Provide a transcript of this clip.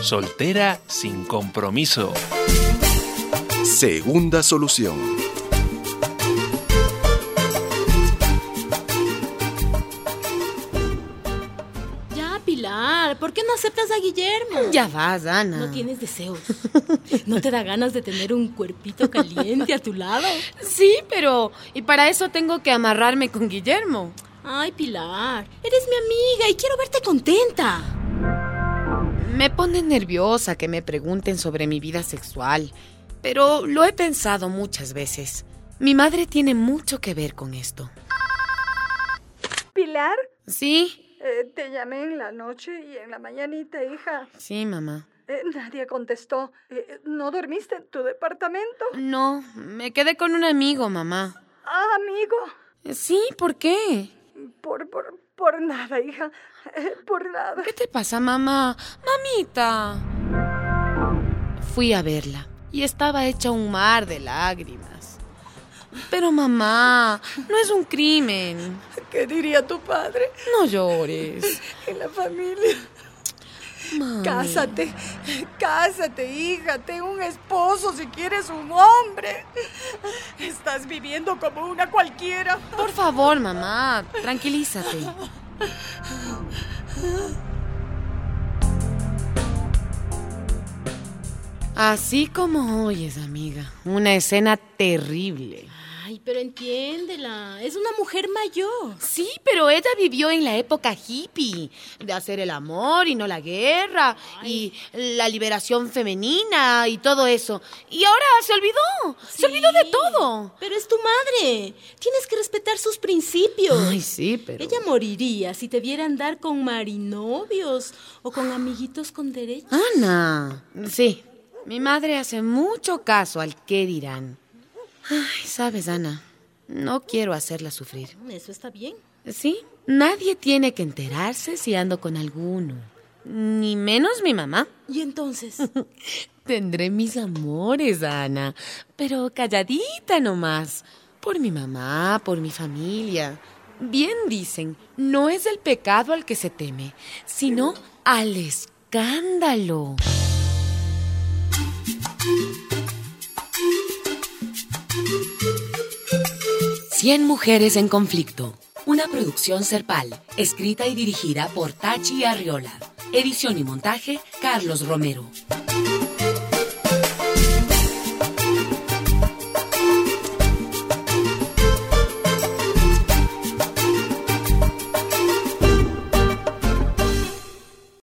Soltera sin compromiso. Segunda solución. Ya, Pilar, ¿por qué no aceptas a Guillermo? Ya vas, Ana. No tienes deseos. ¿No te da ganas de tener un cuerpito caliente a tu lado? Sí, pero... ¿y para eso tengo que amarrarme con Guillermo? Ay, Pilar, eres mi amiga y quiero verte contenta. Me pone nerviosa que me pregunten sobre mi vida sexual, pero lo he pensado muchas veces. Mi madre tiene mucho que ver con esto. ¿Pilar? ¿Sí? Te llamé en la noche y en la mañanita, hija. Sí, mamá. Nadie contestó. ¿No dormiste en tu departamento? No, me quedé con un amigo, mamá. Ah, amigo. Sí, ¿por qué? Por nada, hija. Por nada. ¿Qué te pasa, mamá? Mamita. Fui a verla y estaba hecha un mar de lágrimas. Pero mamá, no es un crimen. ¿Qué diría tu padre? No llores. En la familia. Mami. Cásate, hija. Ten un esposo si quieres un hombre. Estás viviendo como una cualquiera. Por favor, mamá, tranquilízate. Así como oyes, amiga, una escena terrible. Ay, pero entiéndela, es una mujer mayor. Sí, pero ella vivió en la época hippie, de hacer el amor y no la guerra, y la liberación femenina y todo eso. Y ahora se olvidó, Sí, se olvidó de todo. Pero es tu madre, tienes que respetar sus principios. Ay, sí, pero... Ella moriría si te viera andar con marinovios o con amiguitos con derecho. Ana, sí, mi madre hace mucho caso al qué dirán. Ay, sabes, Ana, no quiero hacerla sufrir. Eso está bien. Sí, nadie tiene que enterarse si ando con alguno, ni menos mi mamá. ¿Y entonces? Tendré mis amores, Ana, pero calladita nomás. Por mi mamá, por mi familia. Bien dicen, no es el pecado al que se teme, sino al escándalo. Cien mujeres en conflicto. Una producción Serpal, escrita y dirigida por Tachi Arriola. Edición y montaje, Carlos Romero.